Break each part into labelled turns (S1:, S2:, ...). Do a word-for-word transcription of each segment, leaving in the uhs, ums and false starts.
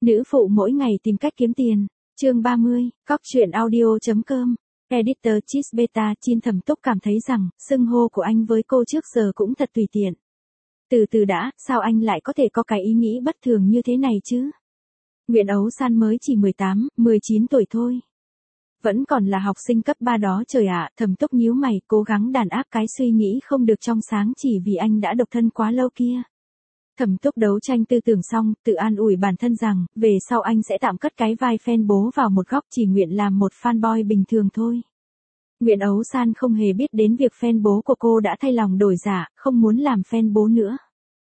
S1: Nữ phụ mỗi ngày tìm cách kiếm tiền. Chương ba mươi, cóc truyện audio chấm com. Editor Cheese Beta Chin Thẩm Túc cảm thấy rằng, xưng hô của anh với cô trước giờ cũng thật tùy tiện. Từ từ đã, sao anh lại có thể có cái ý nghĩ bất thường như thế này chứ? Nguyễn Ấu San mới chỉ mười tám, mười chín tuổi thôi. Vẫn còn là học sinh cấp ba đó trời ạ, Thẩm Túc nhíu mày, cố gắng đàn áp cái suy nghĩ không được trong sáng chỉ vì anh đã độc thân quá lâu kia. Thẩm Túc đấu tranh tư tưởng xong, tự an ủi bản thân rằng, về sau anh sẽ tạm cất cái vai fan bố vào một góc, chỉ nguyện làm một fanboy bình thường thôi. Nguyễn Ấu San không hề biết đến việc fan bố của cô đã thay lòng đổi dạ, không muốn làm fan bố nữa.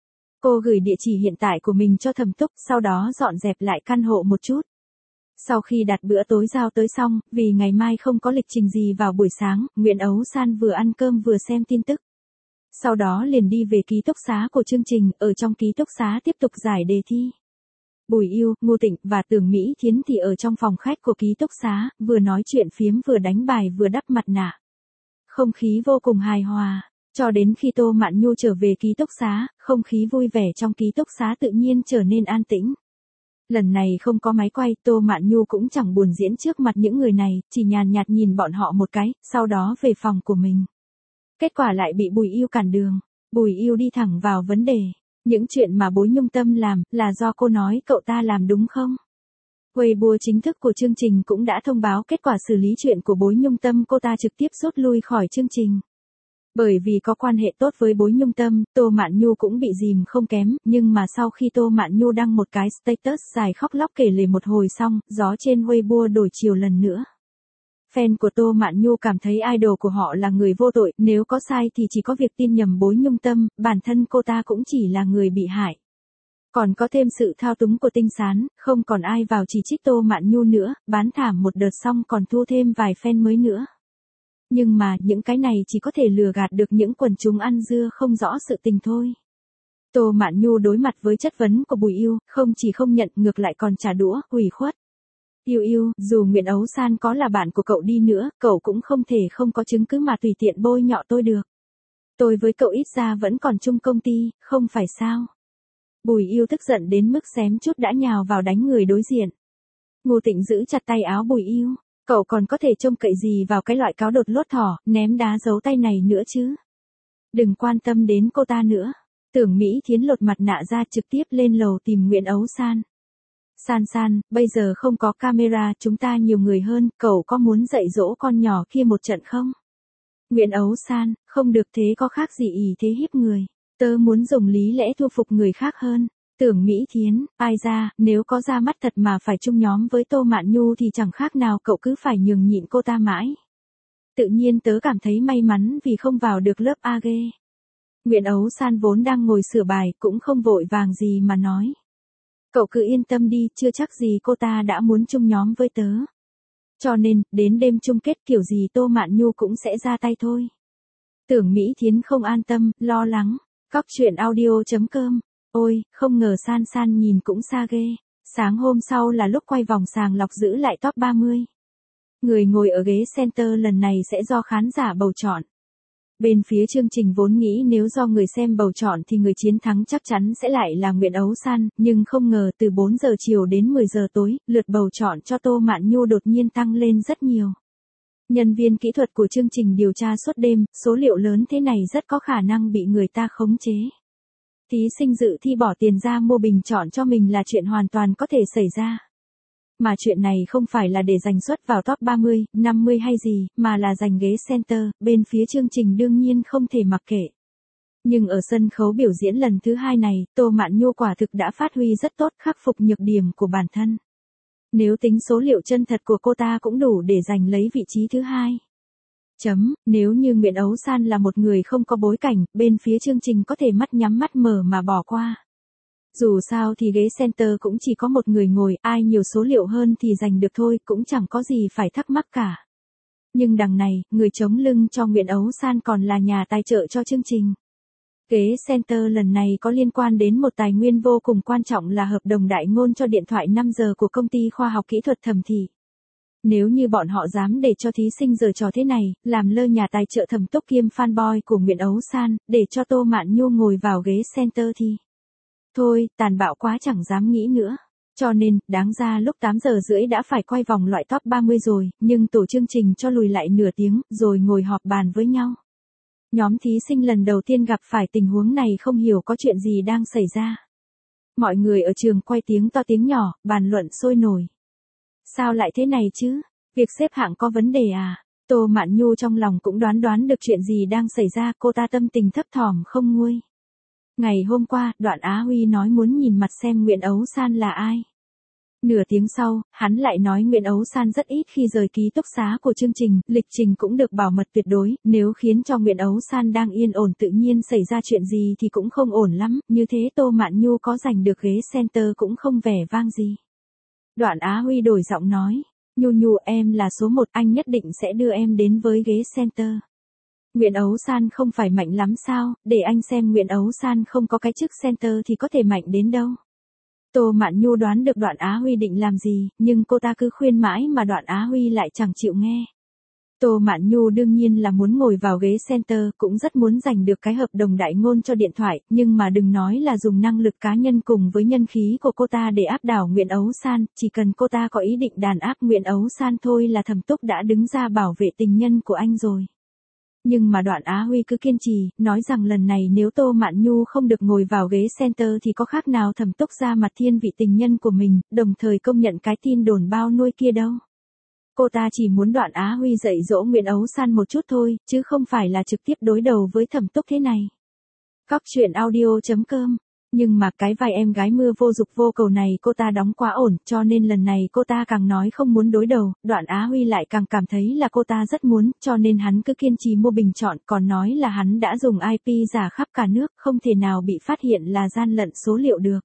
S1: Cô gửi địa chỉ hiện tại của mình cho Thẩm Túc, sau đó dọn dẹp lại căn hộ một chút. Sau khi đặt bữa tối giao tới xong, vì ngày mai không có lịch trình gì vào buổi sáng, Nguyễn Ấu San vừa ăn cơm vừa xem tin tức. Sau đó liền đi về ký túc xá của chương trình, ở trong ký túc xá tiếp tục giải đề thi. Bùi Yêu, Ngô Tịnh và Tưởng Mỹ Thiến thì ở trong phòng khách của ký túc xá, vừa nói chuyện phiếm vừa đánh bài vừa đắp mặt nạ. Không khí vô cùng hài hòa, cho đến khi Tô Mạn Nhu trở về ký túc xá, không khí vui vẻ trong ký túc xá tự nhiên trở nên an tĩnh. Lần này không có máy quay, Tô Mạn Nhu cũng chẳng buồn diễn trước mặt những người này, chỉ nhàn nhạt nhìn bọn họ một cái, sau đó về phòng của mình. Kết quả lại bị Bùi Yêu cản đường. Bùi Yêu đi thẳng vào vấn đề. Những chuyện mà Bối Nhung Tâm làm, là do cô nói cậu ta làm đúng không? Weibo chính thức của chương trình cũng đã thông báo kết quả xử lý chuyện của Bối Nhung Tâm, cô ta trực tiếp rút lui khỏi chương trình. Bởi vì có quan hệ tốt với Bối Nhung Tâm, Tô Mạn Nhu cũng bị dìm không kém, nhưng mà sau khi Tô Mạn Nhu đăng một cái status dài khóc lóc kể lể một hồi xong, gió trên Weibo đổi chiều lần nữa. Fan của Tô Mạn Nhu cảm thấy idol của họ là người vô tội, nếu có sai thì chỉ có việc tin nhầm Bối Nhung Tâm, bản thân cô ta cũng chỉ là người bị hại. Còn có thêm sự thao túng của Tinh Sán, không còn ai vào chỉ trích Tô Mạn Nhu nữa, bán thảm một đợt xong còn thu thêm vài fan mới nữa. Nhưng mà, những cái này chỉ có thể lừa gạt được những quần chúng ăn dưa không rõ sự tình thôi. Tô Mạn Nhu đối mặt với chất vấn của Bùi Yêu, không chỉ không nhận, ngược lại còn trả đũa, ủy khuất. Yêu yêu, dù Nguyễn Ấu San có là bạn của cậu đi nữa, cậu cũng không thể không có chứng cứ mà tùy tiện bôi nhọ tôi được. Tôi với cậu ít ra vẫn còn chung công ty, không phải sao? Bùi Yêu tức giận đến mức xém chút đã nhào vào đánh người đối diện. Ngô Tịnh giữ chặt tay áo Bùi Yêu. Cậu còn có thể trông cậy gì vào cái loại cáo đột lốt thỏ, ném đá giấu tay này nữa chứ? Đừng quan tâm đến cô ta nữa. Tưởng Mỹ Thiến lột mặt nạ ra trực tiếp lên lầu tìm Nguyễn Ấu San. San San, bây giờ không có camera, chúng ta nhiều người hơn, cậu có muốn dạy dỗ con nhỏ kia một trận không? Nguyễn Ấu San, không được thế có khác gì ỷ thế hiếp người. Tớ muốn dùng lý lẽ thu phục người khác hơn. Tưởng Mỹ Thiến, ai ra, nếu có ra mắt thật mà phải chung nhóm với Tô Mạn Nhu thì chẳng khác nào cậu cứ phải nhường nhịn cô ta mãi. Tự nhiên tớ cảm thấy may mắn vì không vào được lớp a ghê. Nguyễn Ấu San vốn đang ngồi sửa bài, cũng không vội vàng gì mà nói. Cậu cứ yên tâm đi, chưa chắc gì cô ta đã muốn chung nhóm với tớ. Cho nên, đến đêm chung kết kiểu gì Tô Mạn Nhu cũng sẽ ra tay thôi. Tưởng Mỹ Thiến không an tâm, lo lắng. Cóc truyện audio chấm com. Ôi, không ngờ San San nhìn cũng xa ghê. Sáng hôm sau là lúc quay vòng sàng lọc giữ lại top ba mươi. Người ngồi ở ghế center lần này sẽ do khán giả bầu chọn. Bên phía chương trình vốn nghĩ nếu do người xem bầu chọn thì người chiến thắng chắc chắn sẽ lại là Nguyễn Ấu San, nhưng không ngờ từ bốn giờ chiều đến mười giờ tối, lượt bầu chọn cho Tô Mạn Nhu đột nhiên tăng lên rất nhiều. Nhân viên kỹ thuật của chương trình điều tra suốt đêm, số liệu lớn thế này rất có khả năng bị người ta khống chế. Thí sinh dự thi bỏ tiền ra mua bình chọn cho mình là chuyện hoàn toàn có thể xảy ra. Mà chuyện này không phải là để giành suất vào top ba mươi, năm mươi hay gì, mà là giành ghế center, bên phía chương trình đương nhiên không thể mặc kệ. Nhưng ở sân khấu biểu diễn lần thứ hai này, Tô Mạn Nhu quả thực đã phát huy rất tốt, khắc phục nhược điểm của bản thân. Nếu tính số liệu chân thật của cô ta cũng đủ để giành lấy vị trí thứ hai. Chấm, nếu như Nguyễn Ấu San là một người không có bối cảnh, bên phía chương trình có thể mắt nhắm mắt mở mà bỏ qua. Dù sao thì ghế center cũng chỉ có một người ngồi, ai nhiều số liệu hơn thì giành được thôi, cũng chẳng có gì phải thắc mắc cả. Nhưng đằng này, người chống lưng cho Nguyễn Ấu San còn là nhà tài trợ cho chương trình. Ghế center lần này có liên quan đến một tài nguyên vô cùng quan trọng là hợp đồng đại ngôn cho điện thoại năm giờ của công ty khoa học kỹ thuật Thẩm Thị. Nếu như bọn họ dám để cho thí sinh giở trò thế này, làm lơ nhà tài trợ Thẩm Túc kiêm fanboy của Nguyễn Ấu San, để cho Tô Mạn Nhu ngồi vào ghế center thì... Thôi, tàn bạo quá chẳng dám nghĩ nữa. Cho nên, đáng ra lúc tám giờ rưỡi đã phải quay vòng loại top ba mươi rồi, nhưng tổ chương trình cho lùi lại nửa tiếng, rồi ngồi họp bàn với nhau. Nhóm thí sinh lần đầu tiên gặp phải tình huống này không hiểu có chuyện gì đang xảy ra. Mọi người ở trường quay tiếng to tiếng nhỏ, bàn luận sôi nổi. Sao lại thế này chứ? Việc xếp hạng có vấn đề à? Tô Mạn Nhu trong lòng cũng đoán đoán được chuyện gì đang xảy ra, cô ta tâm tình thấp thỏm không nguôi. Ngày hôm qua, Đoạn Á Huy nói muốn nhìn mặt xem Nguyễn Ấu San là ai. Nửa tiếng sau, hắn lại nói Nguyễn Ấu San rất ít khi rời ký túc xá của chương trình, lịch trình cũng được bảo mật tuyệt đối, nếu khiến cho Nguyễn Ấu San đang yên ổn tự nhiên xảy ra chuyện gì thì cũng không ổn lắm, như thế Tô Mạn Nhu có giành được ghế center cũng không vẻ vang gì. Đoạn Á Huy đổi giọng nói, Nhu Nhu em là số một, anh nhất định sẽ đưa em đến với ghế center. Nguyễn Ấu San không phải mạnh lắm sao, để anh xem Nguyễn Ấu San không có cái chức center thì có thể mạnh đến đâu. Tô Mạn Nhu đoán được Đoạn Á Huy định làm gì, nhưng cô ta cứ khuyên mãi mà Đoạn Á Huy lại chẳng chịu nghe. Tô Mạn Nhu đương nhiên là muốn ngồi vào ghế center, cũng rất muốn giành được cái hợp đồng đại ngôn cho điện thoại, nhưng mà đừng nói là dùng năng lực cá nhân cùng với nhân khí của cô ta để áp đảo Nguyễn Ấu San, chỉ cần cô ta có ý định đàn áp Nguyễn Ấu San thôi là Thẩm Túc đã đứng ra bảo vệ tình nhân của anh rồi. Nhưng mà Đoạn Á Huy cứ kiên trì, nói rằng lần này nếu Tô Mạn Nhu không được ngồi vào ghế center thì có khác nào Thẩm Túc ra mặt thiên vị tình nhân của mình, đồng thời công nhận cái tin đồn bao nuôi kia đâu. Cô ta chỉ muốn Đoạn Á Huy dạy dỗ Nguyễn Ấu San một chút thôi, chứ không phải là trực tiếp đối đầu với Thẩm Túc thế này. Cóc truyện audio chấm com. Nhưng mà cái vai em gái mưa vô dục vô cầu này cô ta đóng quá ổn, cho nên lần này cô ta càng nói không muốn đối đầu, Đoạn Á Huy lại càng cảm thấy là cô ta rất muốn, cho nên hắn cứ kiên trì mua bình chọn, còn nói là hắn đã dùng i pê giả khắp cả nước, không thể nào bị phát hiện là gian lận số liệu được.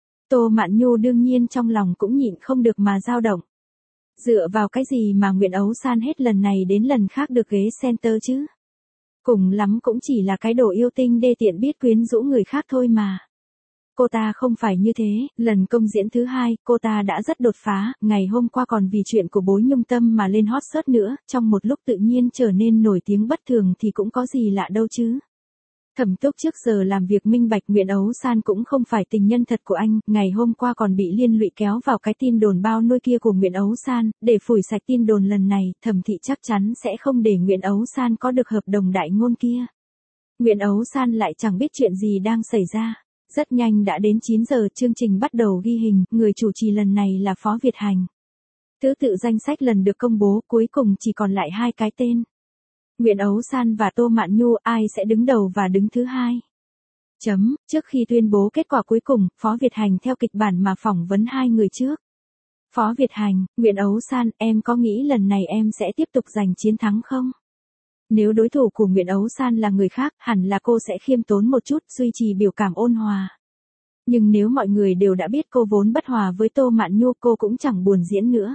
S1: Tô Mạn Nhu đương nhiên trong lòng cũng nhịn không được mà dao động. Dựa vào cái gì mà Nguyễn Ấu San hết lần này đến lần khác được ghế center chứ? Cùng lắm cũng chỉ là cái đồ yêu tinh đê tiện biết quyến rũ người khác thôi mà. Cô ta không phải như thế, lần công diễn thứ hai, cô ta đã rất đột phá, ngày hôm qua còn vì chuyện của Bối Nhung Tâm mà lên hot search nữa, trong một lúc tự nhiên trở nên nổi tiếng bất thường thì cũng có gì lạ đâu chứ. Thẩm Túc trước giờ làm việc minh bạch Nguyễn Ấu San cũng không phải tình nhân thật của anh, ngày hôm qua còn bị liên lụy kéo vào cái tin đồn bao nuôi kia của Nguyễn Ấu San, để phủi sạch tin đồn lần này, Thẩm thị chắc chắn sẽ không để Nguyễn Ấu San có được hợp đồng đại ngôn kia. Nguyễn Ấu San lại chẳng biết chuyện gì đang xảy ra. Rất nhanh đã đến chín giờ, chương trình bắt đầu ghi hình, người chủ trì lần này là Phó Việt Hành. Thứ tự danh sách lần được công bố, cuối cùng chỉ còn lại hai cái tên. Nguyễn Ấu San và Tô Mạn Nhu, ai sẽ đứng đầu và đứng thứ hai? Chấm, trước khi tuyên bố kết quả cuối cùng, Phó Việt Hành theo kịch bản mà phỏng vấn hai người trước. Phó Việt Hành, Nguyễn Ấu San, em có nghĩ lần này em sẽ tiếp tục giành chiến thắng không? Nếu đối thủ của Nguyễn Ấu San là người khác, hẳn là cô sẽ khiêm tốn một chút, duy trì biểu cảm ôn hòa. Nhưng nếu mọi người đều đã biết cô vốn bất hòa với Tô Mạn Nhu, cô cũng chẳng buồn diễn nữa.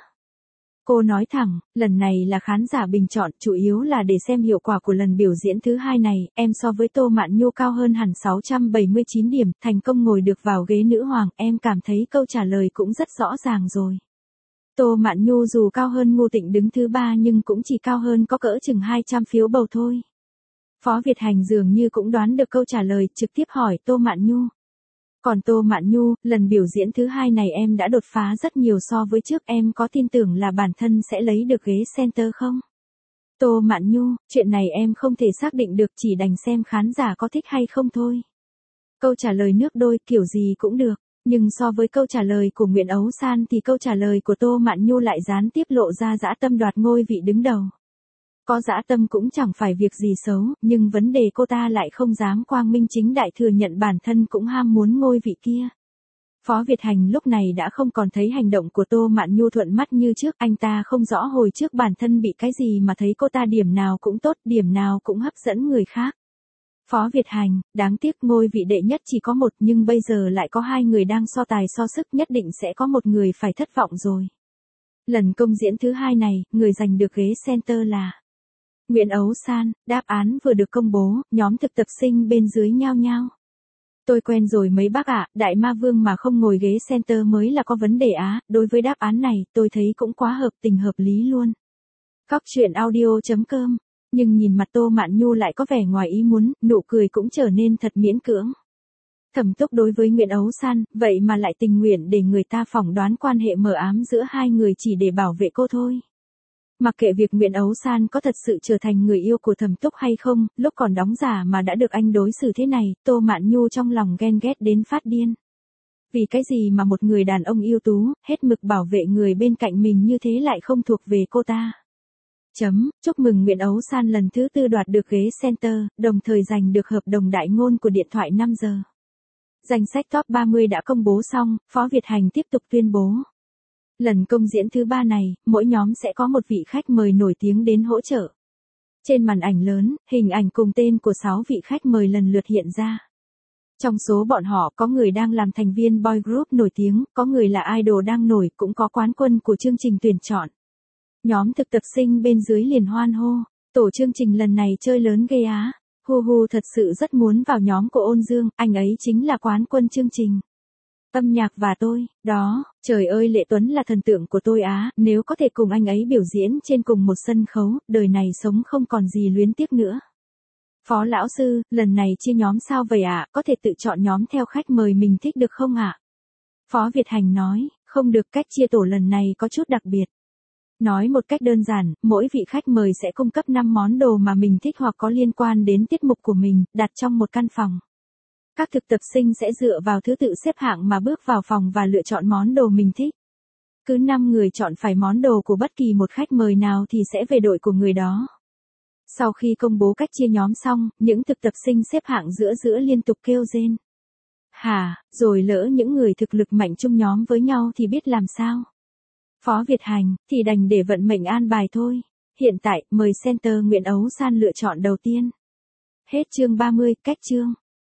S1: Cô nói thẳng, lần này là khán giả bình chọn, chủ yếu là để xem hiệu quả của lần biểu diễn thứ hai này, em so với Tô Mạn Nhu cao hơn hẳn sáu trăm bảy mươi chín điểm, thành công ngồi được vào ghế nữ hoàng, em cảm thấy câu trả lời cũng rất rõ ràng rồi. Tô Mạn Nhu dù cao hơn Ngô Tịnh đứng thứ ba nhưng cũng chỉ cao hơn có cỡ chừng hai trăm phiếu bầu thôi. Phó Việt Hành dường như cũng đoán được câu trả lời, trực tiếp hỏi Tô Mạn Nhu. Còn Tô Mạn Nhu, lần biểu diễn thứ hai này em đã đột phá rất nhiều so với trước, em có tin tưởng là bản thân sẽ lấy được ghế center không? Tô Mạn Nhu, chuyện này em không thể xác định được, chỉ đành xem khán giả có thích hay không thôi. Câu trả lời nước đôi, kiểu gì cũng được. Nhưng so với câu trả lời của Nguyễn Ấu San thì câu trả lời của Tô Mạn Nhu lại gián tiếp lộ ra dã tâm đoạt ngôi vị đứng đầu. Có dã tâm cũng chẳng phải việc gì xấu, nhưng vấn đề cô ta lại không dám quang minh chính đại thừa nhận bản thân cũng ham muốn ngôi vị kia. Phó Việt Hành lúc này đã không còn thấy hành động của Tô Mạn Nhu thuận mắt như trước, anh ta không rõ hồi trước bản thân bị cái gì mà thấy cô ta điểm nào cũng tốt, điểm nào cũng hấp dẫn người khác. Phó Việt Hành, đáng tiếc ngôi vị đệ nhất chỉ có một nhưng bây giờ lại có hai người đang so tài so sức, nhất định sẽ có một người phải thất vọng rồi. Lần công diễn thứ hai này, người giành được ghế center là Nguyễn Ấu San. Đáp án vừa được công bố, nhóm thực tập sinh bên dưới nhao nhao. Tôi quen rồi mấy bác ạ, Đại Ma Vương mà không ngồi ghế center mới là có vấn đề á, đối với đáp án này, tôi thấy cũng quá hợp tình hợp lý luôn. Cóc truyện audio chấm com. Nhưng nhìn mặt Tô Mạn Nhu lại có vẻ ngoài ý muốn, nụ cười cũng trở nên thật miễn cưỡng. Thẩm Túc đối với Nguyễn Ấu San, vậy mà lại tình nguyện để người ta phỏng đoán quan hệ mờ ám giữa hai người chỉ để bảo vệ cô thôi. Mặc kệ việc Nguyễn Ấu San có thật sự trở thành người yêu của Thẩm Túc hay không, lúc còn đóng giả mà đã được anh đối xử thế này, Tô Mạn Nhu trong lòng ghen ghét đến phát điên. Vì cái gì mà một người đàn ông ưu tú, hết mực bảo vệ người bên cạnh mình như thế lại không thuộc về cô ta. Chấm, chúc mừng Nguyễn Ấu San lần thứ tư đoạt được ghế center, đồng thời giành được hợp đồng đại ngôn của điện thoại năm giờ. Danh sách top ba mươi đã công bố xong, Phó Việt Hành tiếp tục tuyên bố. Lần công diễn thứ ba này, mỗi nhóm sẽ có một vị khách mời nổi tiếng đến hỗ trợ. Trên màn ảnh lớn, hình ảnh cùng tên của sáu vị khách mời lần lượt hiện ra. Trong số bọn họ có người đang làm thành viên boy group nổi tiếng, có người là idol đang nổi, cũng có quán quân của chương trình tuyển chọn. Nhóm thực tập sinh bên dưới liền hoan hô, tổ chương trình lần này chơi lớn ghê á. Hu Hu thật sự rất muốn vào nhóm của Ôn Dương, anh ấy chính là quán quân chương trình. Âm nhạc và tôi, đó, trời ơi Lệ Tuấn là thần tượng của tôi á, nếu có thể cùng anh ấy biểu diễn trên cùng một sân khấu, đời này sống không còn gì luyến tiếc nữa. Phó lão sư, lần này chia nhóm sao vậy ạ, à? Có thể tự chọn nhóm theo khách mời mình thích được không ạ? À? Phó Việt Hành nói, không được, cách chia tổ lần này có chút đặc biệt. Nói một cách đơn giản, mỗi vị khách mời sẽ cung cấp năm món đồ mà mình thích hoặc có liên quan đến tiết mục của mình, đặt trong một căn phòng. Các thực tập sinh sẽ dựa vào thứ tự xếp hạng mà bước vào phòng và lựa chọn món đồ mình thích. Cứ năm người chọn phải món đồ của bất kỳ một khách mời nào thì sẽ về đội của người đó. Sau khi công bố cách chia nhóm xong, những thực tập sinh xếp hạng giữa giữa liên tục kêu rên. Hả, rồi lỡ những người thực lực mạnh chung nhóm với nhau thì biết làm sao? Phó Việt Hành, thì đành để vận mệnh an bài thôi. Hiện tại, mời center Nguyễn Ấu San lựa chọn đầu tiên. Hết chương ba mươi, cách chương.